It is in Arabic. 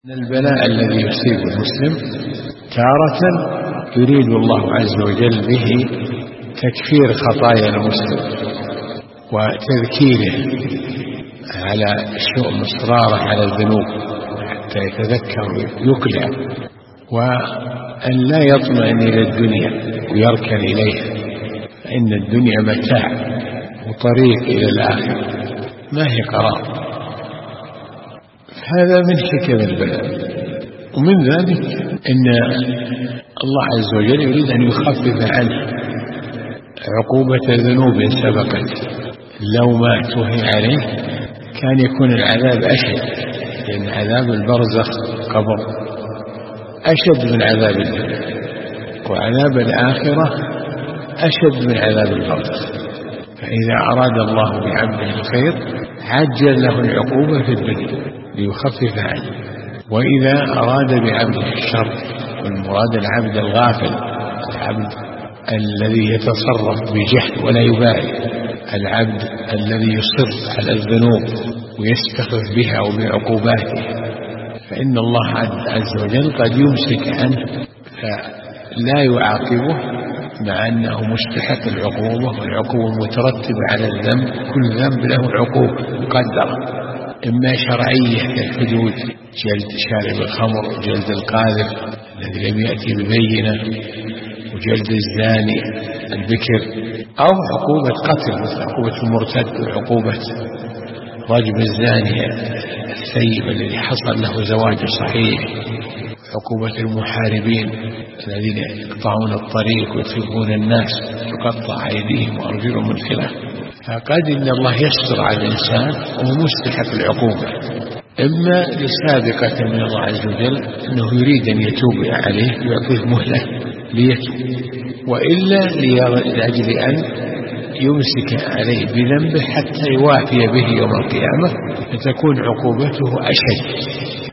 البلاء الذي يصيب المسلم تارة يريد الله عز وجل به تكفير خطايا المسلم وتذكيره على الشؤم إصراره على الذنوب حتى يتذكر ويقلع، وأن لا يطمئن إلى الدنيا ويركن إليها، فإن الدنيا متاع وطريق إلى الآخرة ما هي قرار. هذا من حكم البلاء. ومن ذلك أن الله عز وجل يريد أن يخفف عنه عقوبة ذنوب سبقت، لو ما توهي عليه كان يكون العذاب أشد، لأن عذاب البرزخ قبر أشد من عذاب الدنيا، وعذاب الآخرة أشد من عذاب البرزخ. فإذا أراد الله بعبده الخير عجل له العقوبة في الدنيا ليخفف عنه، وإذا أراد بعبده الشر، والمراد العبد الغافل، العبد الذي يتصرف بجهل ولا يبالي، العبد الذي يصر على الذنوب ويستخف بها وبعقوباتها، فإن الله عز وجل قد يمسك عنه فلا يعاقبه، مع أنه مستحق العقوبة، والعقوبة مترتبة على الذنب، كل ذنب له عقوبة مقدرة، إما شرعية كالحدود، جلد شارب الخمر، جلد القاذف الذي لم يأتي ببينة، وجلد الزاني البكر، أو عقوبة قتل مثل عقوبة المرتد، وعقوبة رجم الزاني الثيب الذي حصل له زواج صحيح، عقوبة المحاربين الذين يقطعون الطريق ويتركون الناس تقطع أيديهم وأرجلهم من خلاف. فقد إن الله يستر على الإنسان وهو مستحق العقوبة، إما لسابقة من الله عز وجل أنه يريد أن يتوب عليه ويعطيه مهلة ليتوب، وإلا لأجل أن يمسك عليه بذنبه حتى يوافي به يوم القيامة فتكون عقوبته أشد.